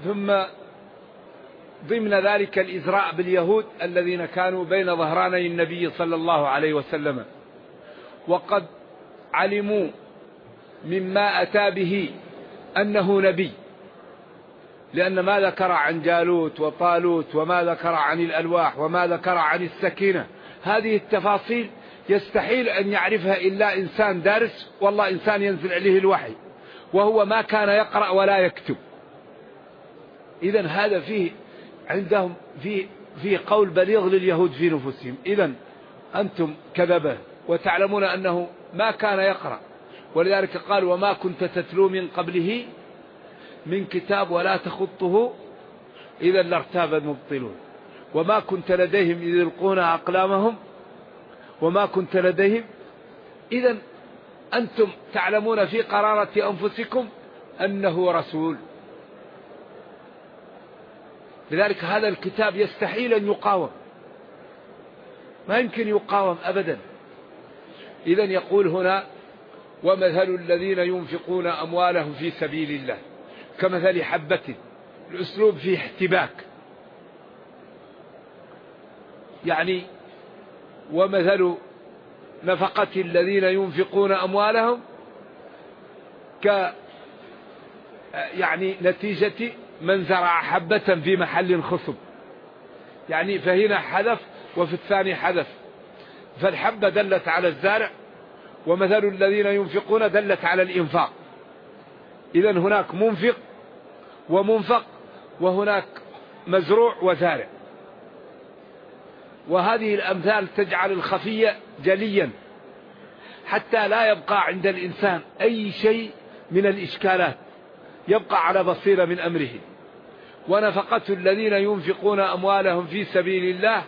ثم ضمن ذلك الإزراء باليهود الذين كانوا بين ظهراني النبي صلى الله عليه وسلم، وقد علموا مما أتى به أنه نبي، لأن ما ذكر عن جالوت وطالوت وما ذكر عن الألواح وما ذكر عن السكينة، هذه التفاصيل يستحيل أن يعرفها إلا إنسان دارس، والله إنسان ينزل عليه الوحي وهو ما كان يقرأ ولا يكتب. إذن هذا فيه عندهم فيه قول بليغ لليهود في نفوسهم. إذن أنتم كذبة وتعلمون أنه ما كان يقرأ، ولذلك قال وما كنت تتلو من قبله من كتاب ولا تخطه إذا لارتاب المبطلون، وما كنت لديهم إذ يلقون أقلامهم وما كنت لديهم. إذن أنتم تعلمون في قرارة أنفسكم أنه رسول، لذلك هذا الكتاب يستحيل أن يقاوم، ما يمكن يقاوم أبدا. إذن يقول هنا ومثل الذين ينفقون أموالهم في سبيل الله كمثل حبة، الأسلوب فيه احتباك، يعني ومثل نفقة الذين ينفقون أموالهم يعني نتيجة من زرع حبة في محل خصب، يعني فهنا حذف وفي الثاني حذف، فالحبة دلت على الزارع ومثل الذين ينفقون دلت على الإنفاق. إذن هناك منفق ومنفق وهناك مزروع وزارع، وهذه الأمثال تجعل الخفية جليا حتى لا يبقى عند الإنسان أي شيء من الإشكالات، يبقى على بصيرة من أمره. ونفقة الذين ينفقون أموالهم في سبيل الله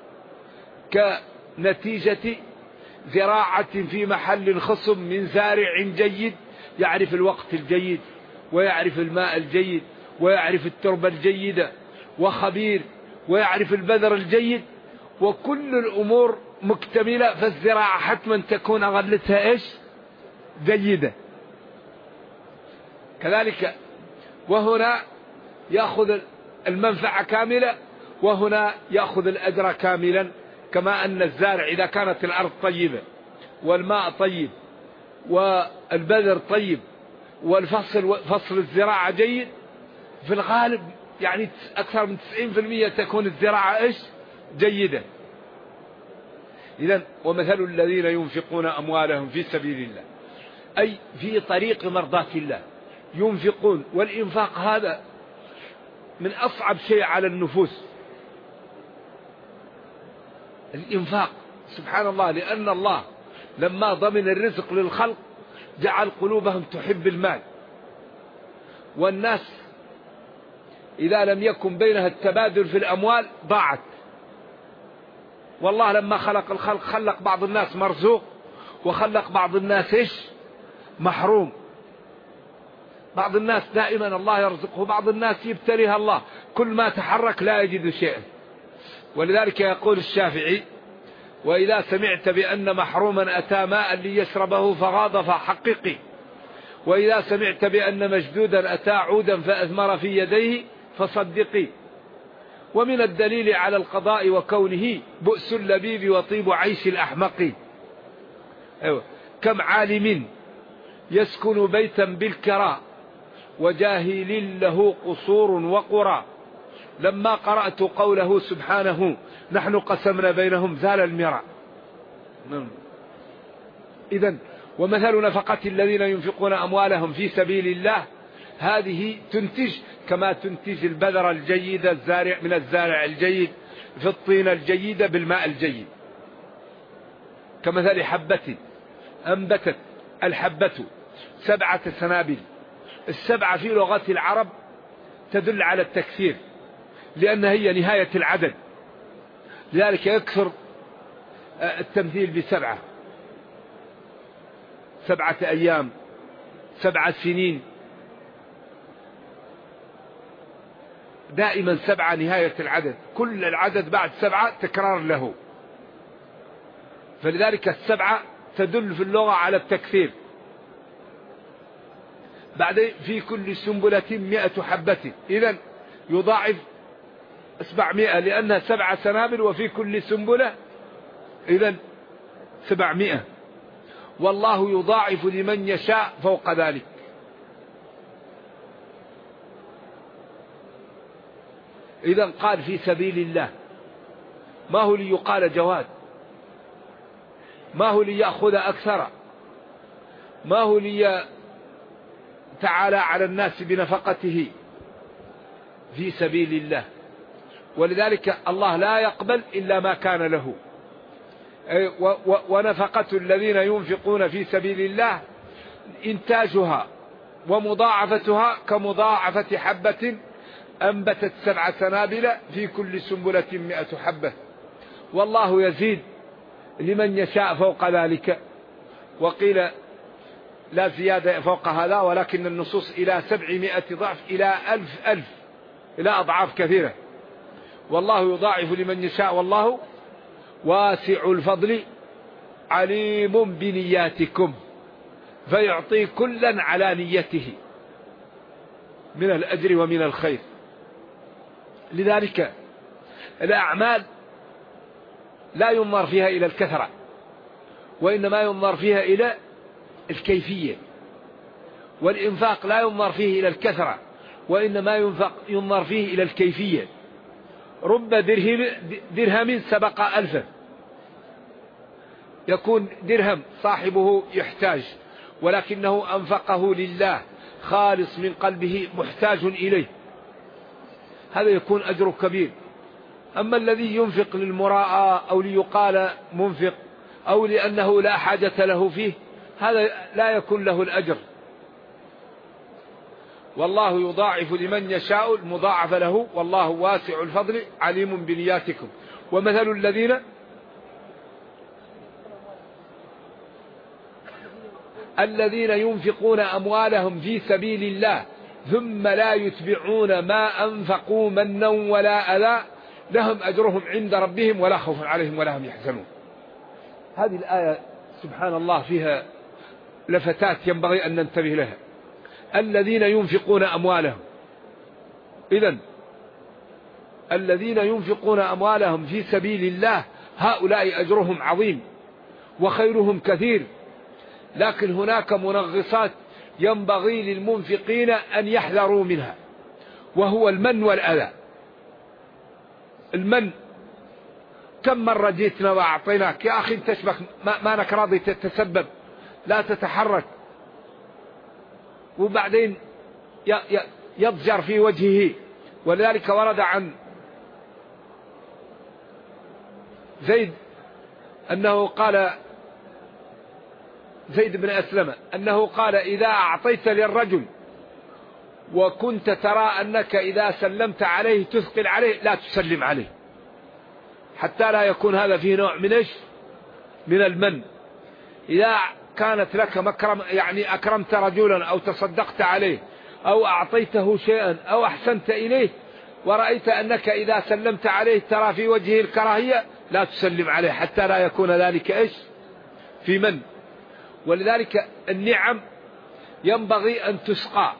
كنتيجة زراعة في محل خصب من زارع جيد يعرف الوقت الجيد ويعرف الماء الجيد ويعرف التربة الجيدة، وخبير ويعرف البذر الجيد، وكل الأمور مكتملة، فالزراعة حتما تكون غلتها إيش؟ جيدة. كذلك وهنا يأخذ المنفعة كاملة وهنا يأخذ الأجر كاملا، كما أن الزارع إذا كانت الأرض طيبة والماء طيب والبذر طيب فصل الزراعة جيد، في الغالب يعني أكثر من 90% تكون الزراعة إيش؟ جيدة. إذن ومثل الذين ينفقون أموالهم في سبيل الله أي في طريق مرضاة الله ينفقون، والإنفاق هذا من أصعب شيء على النفوس، الإنفاق سبحان الله، لأن الله لما ضمن الرزق للخلق جعل قلوبهم تحب المال، والناس إذا لم يكن بينها التبادل في الأموال ضاعت. والله لما خلق الخلق خلق بعض الناس مرزوق وخلق بعض الناس إيش؟ محروم. بعض الناس دائما الله يرزقه، بعض الناس يبتليها الله، كل ما تحرك لا يجد شيئا. ولذلك يقول الشافعي وإذا سمعت بأن محروما أتى ماء ليشربه فغاض فحققي، وإذا سمعت بأن مجدودا أتى عودا فأثمر في يديه فصدقي. ومن الدليل على القضاء وكونه بؤس اللبيب وطيب عيش الأحمق. أيوة. كم عالم يسكن بيتا بالكراء وجاهل له قصور وقرى، لما قرأت قوله سبحانه نحن قسمنا بينهم زال المراء. إذن ومثل نفقة الذين ينفقون أموالهم في سبيل الله هذه تنتج كما تنتج البذر الجيد الزارع من الزارع الجيد في الطين الجيدة بالماء الجيد. كمثل حبة أنبتت الحبة 7 سنابل. 7 في لغة العرب تدل على التكثير لأن هي نهاية العدد، لذلك يكثر التمثيل ب7 7 أيام 7 سنين، دائما 7 نهاية العدد، كل العدد بعد 7 تكرار له، فلذلك 7 تدل في اللغة على التكثير. بعدين في كل سنبلة 100 حبة، إذن يضاعف 700 لأنها 7 سنابل وفي كل سنبلة إذن 700. والله يضاعف لمن يشاء فوق ذلك. إذن قال في سبيل الله، ما هو ليقال جواد، ما هو ليأخذ أكثر، ما هو ليتعالى على الناس بنفقته، في سبيل الله. ولذلك الله لا يقبل إلا ما كان له. ونفقة الذين ينفقون في سبيل الله إنتاجها ومضاعفتها كمضاعفة حبة أنبتت 7 سنابل في كل سنبلة 100 حبة. والله يزيد لمن يشاء فوق ذلك. وقيل لا زيادة فوق هذا، ولكن النصوص إلى 700 ضعف إلى 1000 إلى أضعاف كثيرة. والله يضاعف لمن يشاء والله واسع الفضل عليم بنياتكم، فيعطي كلا على نيته من الأجر ومن الخير. لذلك الأعمال لا ينظر فيها إلى الكثرة، وإنما ينظر فيها إلى الكيفية. والإنفاق لا ينظر فيه إلى الكثرة، وإنما ينظر فيه إلى الكيفية. رب درهم سبق 1000، يكون درهم صاحبه يحتاج ولكنه أنفقه لله خالص من قلبه محتاج إليه، هذا يكون أجره كبير. أما الذي ينفق للمراءة أو ليقال منفق أو لأنه لا حاجة له فيه، هذا لا يكون له الأجر. والله يضاعف لمن يشاء المضاعف له، والله واسع الفضل عليم بنياتكم. ومثل الذين ينفقون أموالهم في سبيل الله ثم لا يتبعون ما أنفقوا منا ولا أذى لهم أجرهم عند ربهم ولا خوف عليهم ولا هم يحزنون. هذه الآية سبحان الله فيها لفتات ينبغي أن ننتبه لها. الذين ينفقون أموالهم، إذن الذين ينفقون أموالهم في سبيل الله هؤلاء أجرهم عظيم وخيرهم كثير، لكن هناك منغصات ينبغي للمنفقين أن يحذروا منها، وهو المن والأذى. المن، كم مرة جيتنا وأعطيناك يا أخي تشبك ما أنك راضي تتسبب لا تتحرك، وبعدين يضجر في وجهه. ولذلك ورد عن زيد أنه قال، زيد بن أسلم أنه قال إذا أعطيت للرجل وكنت ترى أنك إذا سلمت عليه تثقل عليه لا تسلم عليه، حتى لا يكون هذا فيه نوع من المن. إذا كانت لك مكرم، يعني أكرمت رجلا أو تصدقت عليه أو أعطيته شيئا أو أحسنت إليه ورأيت أنك إذا سلمت عليه ترى في وجهه الكراهية لا تسلم عليه، حتى لا يكون ذلك في من. ولذلك النعم ينبغي أن تسقى.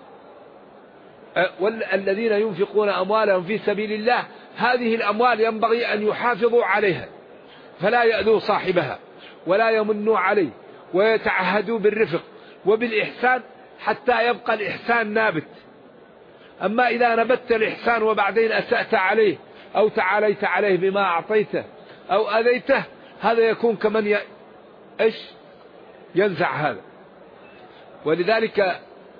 والذين ينفقون أموالهم في سبيل الله هذه الأموال ينبغي أن يحافظوا عليها، فلا يأذوا صاحبها ولا يمنوا عليه، ويتعهدوا بالرفق وبالإحسان حتى يبقى الإحسان نابت. أما إذا نبت الإحسان وبعدين أسأت عليه أو تعاليت عليه بما أعطيته أو أذيته، هذا يكون كمن ينزع هذا. ولذلك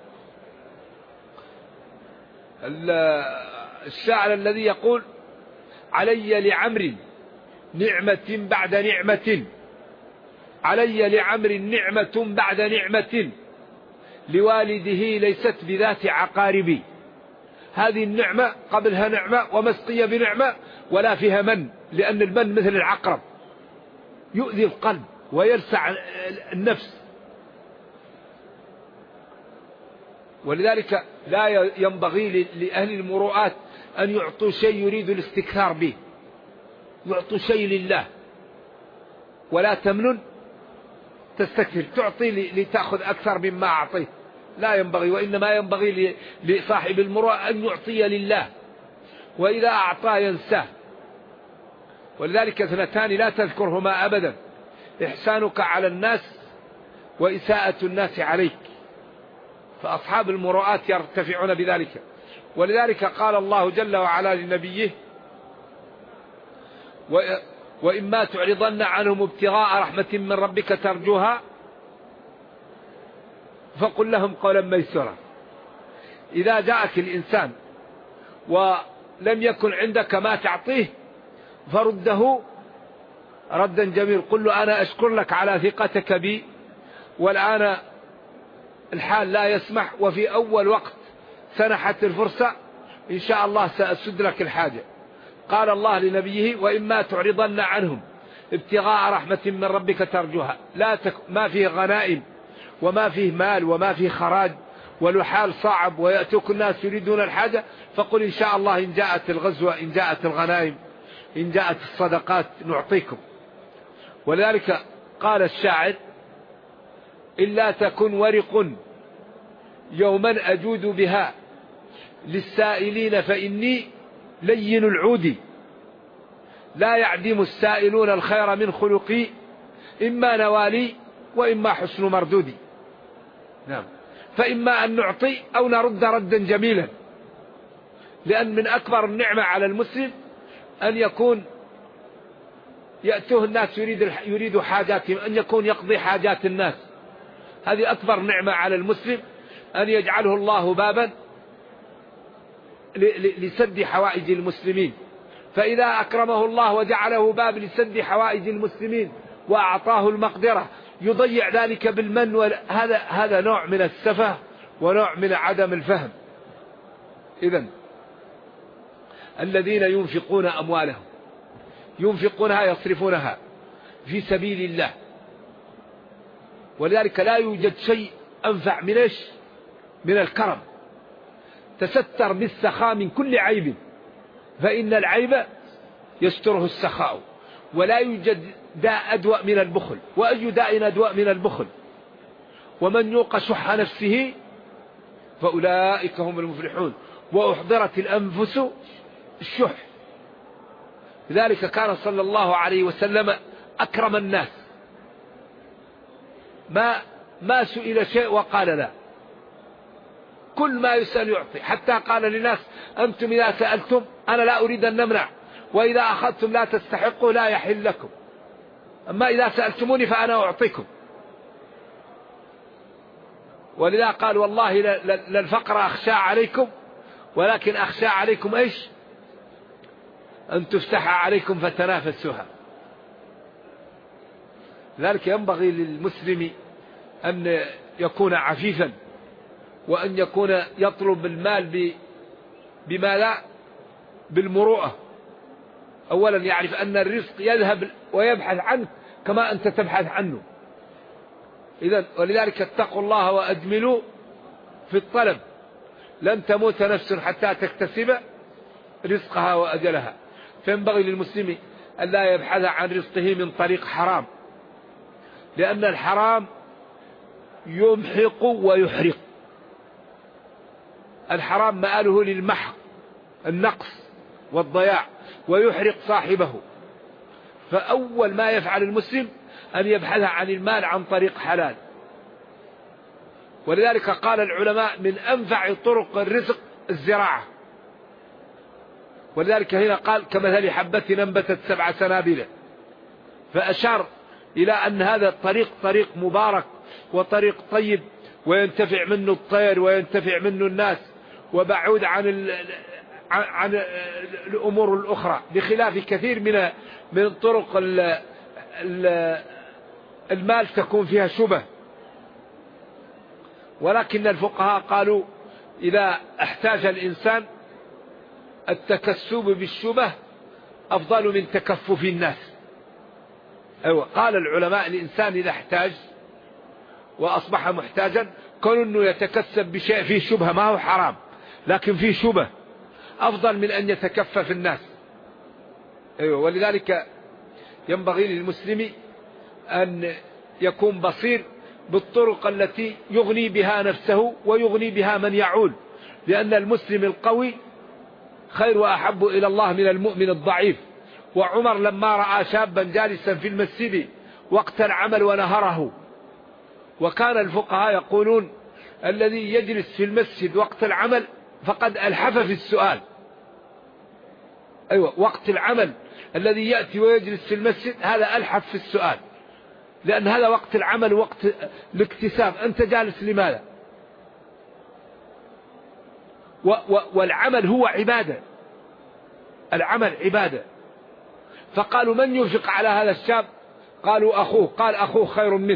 الشاعر الذي يقول علي لعمر نعمة بعد نعمة، علي لعمر نعمة بعد نعمة لوالده ليست بذات عقارب. هذه النعمة قبلها نعمة ومسقية بنعمة ولا فيها من، لأن المن مثل العقرب يؤذي القلب ويلسع النفس. ولذلك لا ينبغي لأهل المروءات أن يعطوا شيء يريد الاستكثار به، يعطوا شيء لله. ولا تمنن تستكثر، تعطي لتأخذ أكثر مما أعطيت، لا ينبغي، وإنما ينبغي لصاحب المروءة أن يعطي لله، وإذا أعطى ينساه. ولذلك اثنتان لا تذكرهما أبدا: إحسانك على الناس وإساءة الناس عليك. فأصحاب المروءات يرتفعون بذلك. ولذلك قال الله جل وعلا لنبيه: وإما تعرضن عنهم ابتغاء رحمة من ربك ترجوها فقل لهم قولا ميسورا. إذا جاءك الإنسان ولم يكن عندك ما تعطيه فرده ردا جميل. قل له: أنا أشكر لك على ثقتك بي، والآن الحال لا يسمح، وفي أول وقت سنحت الفرصة إن شاء الله سأسد لك الحاجة. قال الله لنبيه: وإما تعرضن عنهم ابتغاء رحمة من ربك ترجوها. ما فيه غنائم وما فيه مال وما فيه خراج، والحال صعب ويأتوك الناس يريدون الحاجة، فقل إن شاء الله إن جاءت الغزوة، إن جاءت الغنائم، إن جاءت الصدقات نعطيكم. ولذلك قال الشاعر: إلا تكن ورق يوما أجود بها للسائلين فإني لين العود، لا يعدم السائلون الخير من خلقي، إما نوالي وإما حسن مردودي. نعم. فإما أن نعطي أو نرد ردا جميلا، لأن من أكبر النعمة على المسلم أن يكون يأتوه الناس يريد حاجاتهم، أن يكون يقضي حاجات الناس. هذه أكبر نعمة على المسلم، أن يجعله الله بابا لسد حوائج المسلمين. فإذا أكرمه الله وجعله باب لسد حوائج المسلمين وأعطاه المقدرة يضيع ذلك بالمن، هذا نوع من السفه ونوع من عدم الفهم. إذن الذين ينفقون أموالهم ينفقونها يصرفونها في سبيل الله. ولذلك لا يوجد شيء أنفع من إيش؟ من الكرم. تستر بالسخاء من كل عيب، فإن العيب يستره السخاء. ولا يوجد داء أدوأ من البخل، وأي داء أدوأ من البخل. ومن يوق شح نفسه فأولئك هم المفلحون. وأحضرت الأنفس الشح. لذلك كان صلى الله عليه وسلم أكرم الناس، ما سئل شيء وقال لا، كل ما يسأل يعطي. حتى قال للناس: أنتم إذا سألتم أنا لا أريد أن نمنع، وإذا أخذتم لا تستحقوا لا يحل لكم، أما إذا سألتموني فأنا أعطيكم. ولذا قال: والله للفقر أخشى عليكم، ولكن أخشى عليكم إيش؟ أن تفتح عليكم فتنافسوها. لذلك ينبغي للمسلم أن يكون عفيفا، وأن يكون يطلب المال بما لا بالمروءة. أولا يعرف أن الرزق يذهب ويبحث عنه كما أنت تبحث عنه. إذن ولذلك اتقوا الله وأجملوا في الطلب، لن تموت نفس حتى تكتسب رزقها وأجلها. فينبغي للمسلم أن لا يبحث عن رزقه من طريق حرام، لأن الحرام يمحق ويحرق. الحرام مآله للمحق، النقص والضياع، ويحرق صاحبه. فأول ما يفعل المسلم أن يبحث عن المال عن طريق حلال. ولذلك قال العلماء: من أنفع طرق الرزق الزراعة. ولذلك هنا قال: كمثل حبة أنبتت 7 سنابل. فأشار إلى أن هذا الطريق طريق مبارك وطريق طيب، وينتفع منه الطير وينتفع منه الناس، وبعود عن الأمور الأخرى، بخلاف كثير من طرق المال تكون فيها شبه. ولكن الفقهاء قالوا: إذا احتاج الإنسان التكسب بالشبه أفضل من تكفف الناس. أيوة، قال العلماء: الإنسان إذا احتاج وأصبح محتاجا كون أنه يتكسب بشيء فيه شبهة، ما هو حرام لكن فيه شبه، أفضل من أن يتكفف الناس. أيوة. ولذلك ينبغي للمسلم أن يكون بصير بالطرق التي يغني بها نفسه ويغني بها من يعول، لأن المسلم القوي خير وأحب إلى الله من المؤمن الضعيف. وعمر لما رأى شابا جالسا في المسجد وقت العمل ونهره، وكان الفقهاء يقولون الذي يجلس في المسجد وقت العمل فقد ألحف في السؤال. أيوة، وقت العمل الذي يأتي ويجلس في المسجد هذا ألحف في السؤال، لأن هذا وقت العمل وقت الاكتساب، أنت جالس لماذا؟ والعمل هو عبادة، العمل عبادة. فقالوا من ينفق على هذا الشاب؟ قالوا أخوه. قال أخوه خير منه.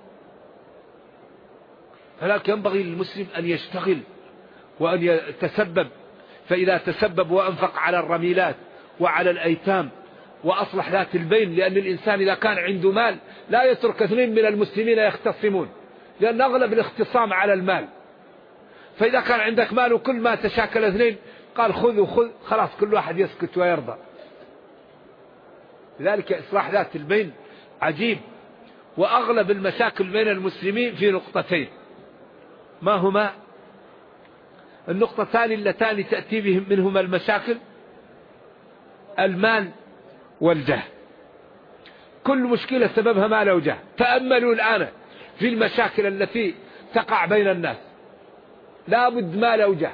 فلذلك ينبغي للمسلم أن يشتغل وأن يتسبب، فإذا تسبب وأنفق على الرميلات وعلى الأيتام وأصلح ذات البين، لأن الإنسان إذا كان عنده مال لا يترك اثنين من المسلمين يختصمون، لأن أغلب الاختصام على المال. فإذا كان عندك مال وكل ما تشاكل اثنين قال خذ وخذ، خلاص كل واحد يسكت ويرضى. لذلك إصلاح ذات البين عجيب. وأغلب المشاكل بين المسلمين في نقطتين، ما هما النقطتان اللتان تأتي بهم منهما المشاكل؟ المال والجاه. كل مشكلة سببها مال وجاه. تأملوا الآن في المشاكل التي تقع بين الناس، لا بد مال وجاه.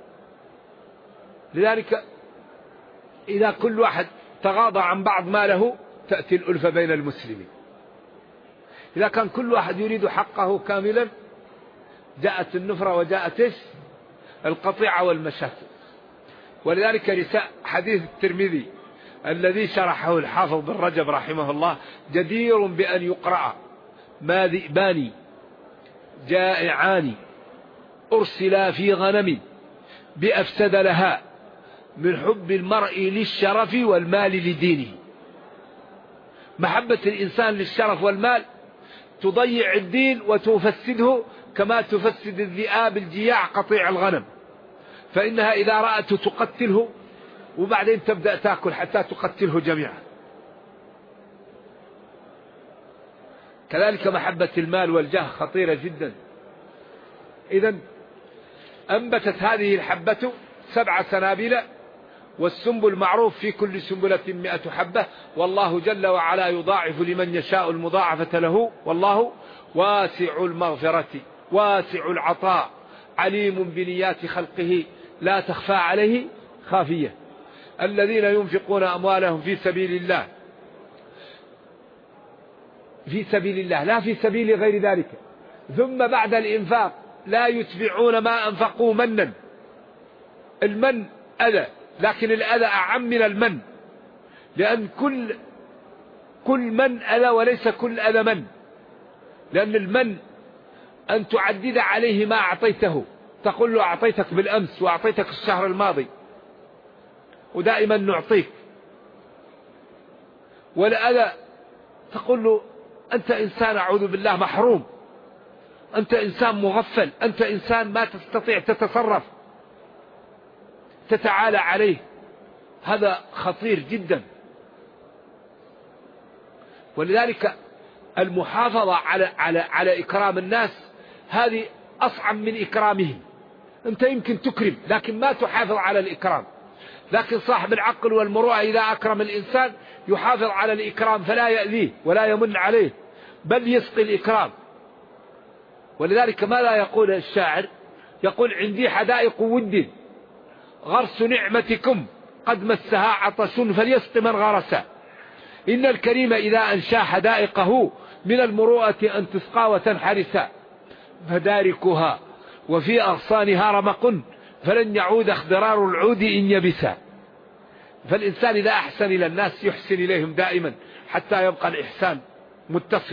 لذلك إذا كل واحد تغاضى عن بعض ماله تأتي الألفة بين المسلمين. إذا كان كل واحد يريد حقه كاملا جاءت النفرة وجاءت القطيعة والمشاكل. ولذلك حديث الترمذي الذي شرحه الحافظ بن رجب رحمه الله جدير بأن يقرأ: ما ذئبان جائعان أرسلا في غنم بأفسد لها من حب المرء للشرف والمال لدينه. محبة الإنسان للشرف والمال تضيع الدين وتفسده، كما تفسد الذئاب الجياع قطيع الغنم، فإنها إذا رأته تقتله وبعدين تبدأ تأكل حتى تقتله جميعا. كذلك محبة المال والجاه خطيرة جدا. إذن أنبتت هذه الحبة 7 سنابل، والسنبل معروف في كل سنبلة 100 حبة، والله جل وعلا يضاعف لمن يشاء المضاعفة له، والله واسع المغفرة واسع العطاء عليم بنيات خلقه لا تخفى عليه خافية. الذين ينفقون أموالهم في سبيل الله، في سبيل الله لا في سبيل غير ذلك، ثم بعد الإنفاق لا يتبعون ما أنفقوا منا. المن أذى، لكن الأذى أعم من المن، لأن كل من أذى وليس كل أذى من. لأن المن أن تعدد عليه ما أعطيته، تقول له أعطيتك بالأمس وأعطيتك الشهر الماضي ودائما نعطيك. والأذى تقول له أنت إنسان أعوذ بالله محروم، أنت إنسان مغفل، أنت إنسان ما تستطيع تتصرف، تتعالى عليه. هذا خطير جدا. ولذلك المحافظة على إكرام الناس هذه أصعب من إكرامهم. أنت يمكن تكرم لكن ما تحافظ على الإكرام، لكن صاحب العقل والمروءة إذا أكرم الإنسان يحافظ على الإكرام فلا يأذيه ولا يمن عليه، بل يسقي الإكرام. ولذلك ما لا يقول الشاعر؟ يقول: عندي حدائق ود غرس نعمتكم قد مسها عطش فليسق من غرسها. إن الكريم إذا أنشا حدائقه من المروءة أن تسقى وتنحرسا، فداركها وفي أغصانها رمق فلن يعود اخضرار العود إن يبسا. فالإنسان إذا أحسن إلى الناس يحسن إليهم دائما حتى يبقى الإحسان متصل.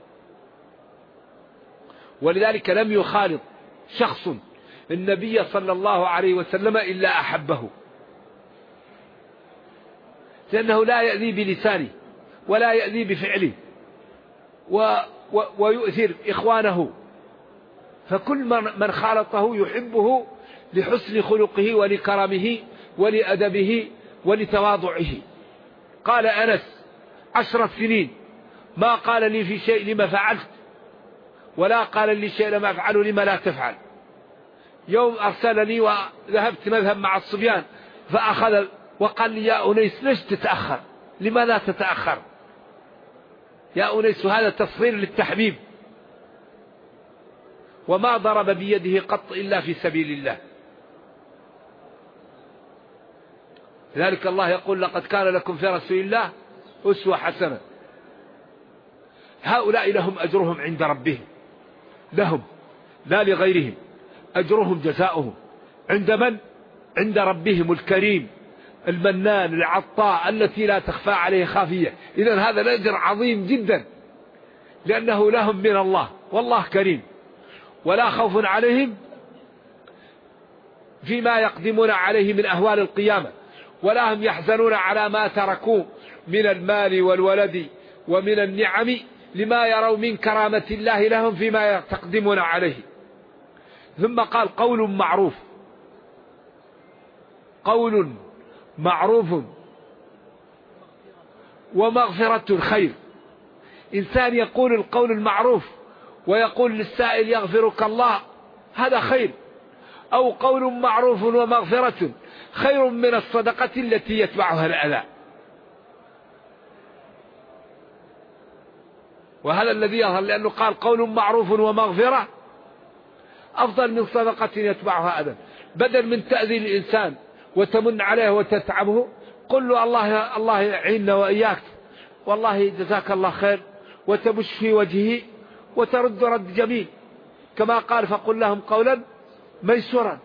ولذلك لم يخالط شخص النبي صلى الله عليه وسلم إلا أحبه، لأنه لا يأذي بلسانه ولا يأذي بفعله ويؤثر إخوانه. فكل من خالطه يحبه لحسن خلقه ولكرمه ولأدبه ولتواضعه. قال أنس: 10 سنين ما قال لي في شيء لما فعلت، ولا قال لي شيء لم أفعله لما لا تفعل. يوم أرسلني وذهبت مذهب مع الصبيان فأخذ وقال لي يا أنيس ليش تتأخر؟ لما لا تتأخر يا أنيس؟ هذا تصغير للتحبيب. وما ضرب بيده قط إلا في سبيل الله. لذلك الله يقول لقد كان لكم في رسول الله أسوة حسنة. هؤلاء لهم أجرهم عند ربهم، لهم لا لغيرهم، أجرهم جزاؤهم عند من؟ عند ربهم الكريم المنان العطاء التي لا تخفى عليه خافية. إذن هذا الأجر عظيم جدا لأنه لهم من الله، والله كريم. ولا خوف عليهم فيما يقدمون عليه من أهوال القيامة، ولا هم يحزنون على ما تركوا من المال والولد ومن النعم لما يروا من كرامة الله لهم فيما يقدمون عليه. ثم قال قول معروف. قول معروف ومغفرة خير. إنسان يقول القول المعروف ويقول للسائل يغفرك الله، هذا خير. أو قول معروف ومغفرة خير من الصدقة التي يتبعها الأذى. وهذا الذي يظهر، لأنه قال قول معروف ومغفرة أفضل من صدقة يتبعها أذى. بدل من تأذي الإنسان وتمن عليه وتتعبه، قل له الله يعيننا وإياك، والله جزاك الله خير، وتبش في وجهه وترد رد جميل، كما قال فقل لهم قولا ميسورا.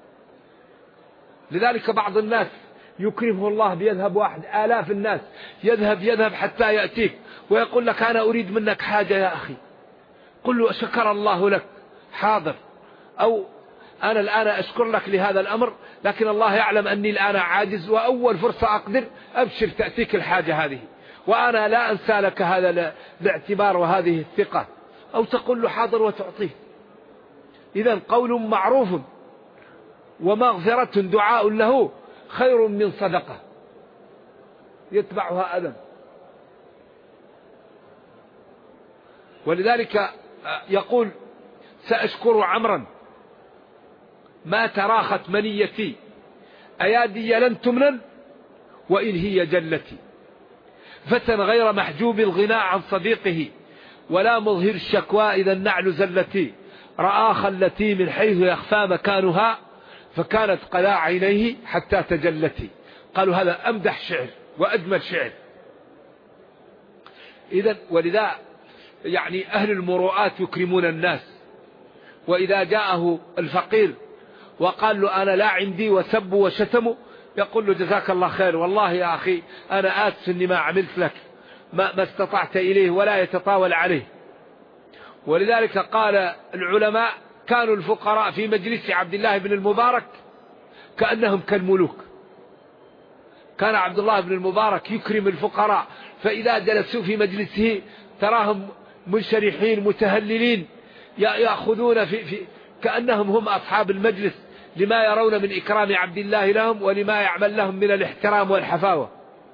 لذلك بعض الناس يكرمه الله بيذهب واحد، آلاف الناس يذهب حتى يأتيك ويقول لك أنا أريد منك حاجة يا أخي، قل له شكر الله لك، حاضر، أو أنا الآن أشكر لك لهذا الأمر، لكن الله يعلم أني الآن عاجز، وأول فرصة أقدر أبشر تأتيك الحاجة هذه، وأنا لا أنسى لك هذا الاعتبار وهذه الثقة. أو تقول له حاضر وتعطيه. إذن قول معروف ومغفرة دعاء له خير من صدقة يتبعها أذى. ولذلك يقول سأشكر عمرا ما تراخت منيتي، أيادي لن تمنن وإن هي جلتي، فتى غير محجوب الغناء عن صديقه، ولا مظهر الشكوى إذا النعل زلتي، رآ خلتي من حيث يخفى مكانها، فكانت قلاع عينيه حتى تجلتي. قالوا هذا أمدح شعر وأجمل شعر. إذن ولذا يعني أهل المروءات يكرمون الناس. وإذا جاءه الفقير وقال له أنا لا عندي وسبوا وشتموا، يقول له جزاك الله خير، والله يا أخي أنا آسف إني ما عملت لك ما استطعت إليه، ولا يتطاول عليه. ولذلك قال العلماء كانوا الفقراء في مجلس عبد الله بن المبارك كأنهم كالملوك. كان عبد الله بن المبارك يكرم الفقراء، فإذا جلسوا في مجلسه تراهم منشرحين متهللين يأخذون في كأنهم هم أصحاب المجلس، لما يرون من إكرام عبد الله لهم ولما يعمل لهم من الاحترام والحفاوة.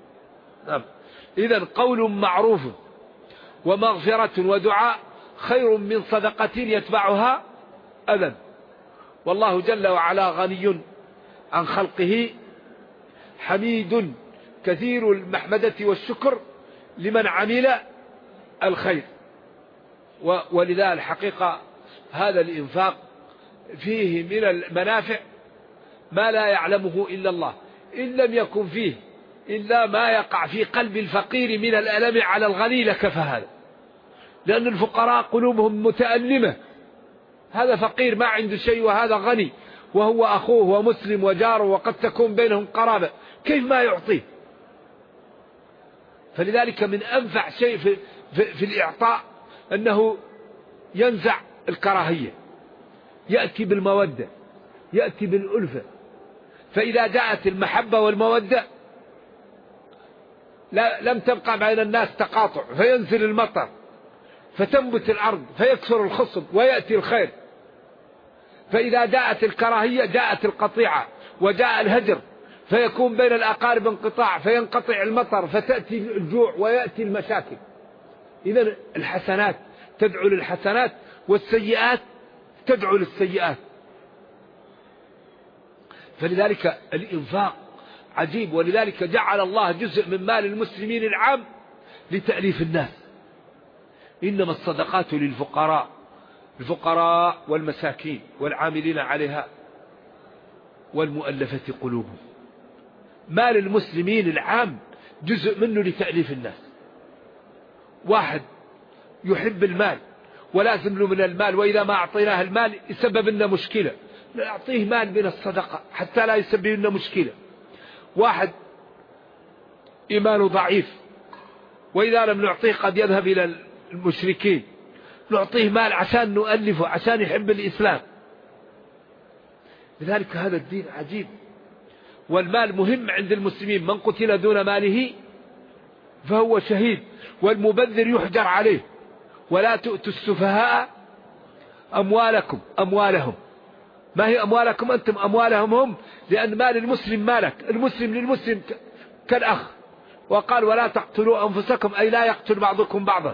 إذن قول معروف ومغفرة ودعاء خير من صدقة يتبعها أذى. والله جل وعلا غني عن خلقه حميد كثير المحمدة والشكر لمن عمل الخير. ولذا الحقيقة هذا الإنفاق فيه من المنافع ما لا يعلمه إلا الله، إن لم يكن فيه إلا ما يقع في قلب الفقير من الألم على الغني لكفى هذا، لأن الفقراء قلوبهم متألمة. هذا فقير ما عنده شيء وهذا غني، وهو أخوه ومسلم وجاره وقد تكون بينهم قرابة، كيف ما يعطيه؟ فلذلك من أنفع شيء في الإعطاء أنه ينزع الكراهية، يأتي بالمودة، يأتي بالألفة. فإذا جاءت المحبة والمودة لم تبقى بين الناس تقاطع، فينزل المطر فتنبت الأرض فيكثر الخصب ويأتي الخير. فإذا جاءت الكراهية جاءت القطيعة وجاء الهجر، فيكون بين الأقارب انقطاع فينقطع المطر فتأتي الجوع ويأتي المشاكل. إذن الحسنات تدعو للحسنات والسيئات تدعو للسيئات. فلذلك الإنفاق عجيب، ولذلك جعل الله جزء من مال المسلمين العام لتأليف الناس. إنما الصدقات للفقراء، الفقراء والمساكين والعاملين عليها والمؤلفة قلوبهم. مال المسلمين العام جزء منه لتأليف الناس. واحد يحب المال ولازم له من المال، وإذا ما أعطيناه المال يسبب لنا مشكلة، نعطيه مال من الصدقة حتى لا يسبب لنا مشكلة. واحد إيمانه ضعيف وإذا لم نعطيه قد يذهب إلى المشركين، نعطيه مال عشان نؤلفه، عشان يحب الإسلام. لذلك هذا الدين عجيب. والمال مهم عند المسلمين، من قتل دون ماله فهو شهيد. والمبذر يحجر عليه. ولا تؤتوا السفهاء أموالهم. ما هي أموالكم أنتم؟ أموالهم هم، لأن مال المسلم مالك، المسلم للمسلم كالأخ. وقال ولا تقتلوا أنفسكم، أي لا يقتل بعضكم بعضا.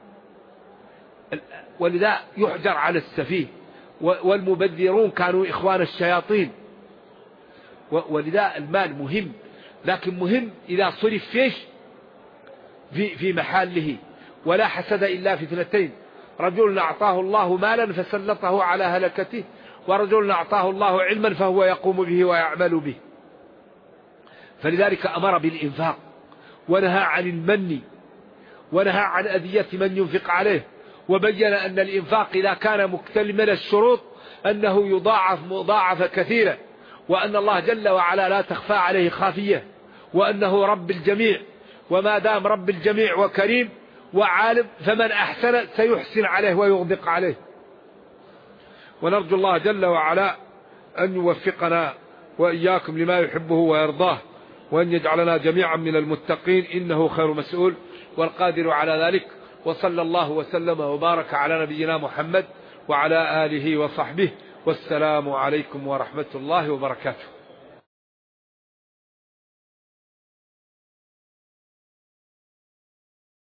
ولذا يحجر على السفيه. والمبذرون كانوا إخوان الشياطين. ولذا المال مهم، لكن مهم إذا صرف فيش في محله. ولا حسد إلا في اثنتين: رجل أعطاه الله مالا فسلطه على هلكته، ورجل أعطاه الله علما فهو يقوم به ويعمل به. فلذلك أمر بالإنفاق ونهى عن المن ونهى عن أذية من ينفق عليه، وبين أن الإنفاق إذا كان مكتمل الشروط أنه يضاعف مضاعفة كثيرة، وأن الله جل وعلا لا تخفى عليه خافية، وأنه رب الجميع. وما دام رب الجميع وكريم وعالم فمن أحسن سيحسن عليه ويغدق عليه. ونرجو الله جل وعلا أن يوفقنا وإياكم لما يحبه ويرضاه، وأن يجعلنا جميعا من المتقين، إنه خير مسؤول والقادر على ذلك. وصلى الله وسلم وبارك على نبينا محمد وعلى آله وصحبه، والسلام عليكم ورحمة الله وبركاته.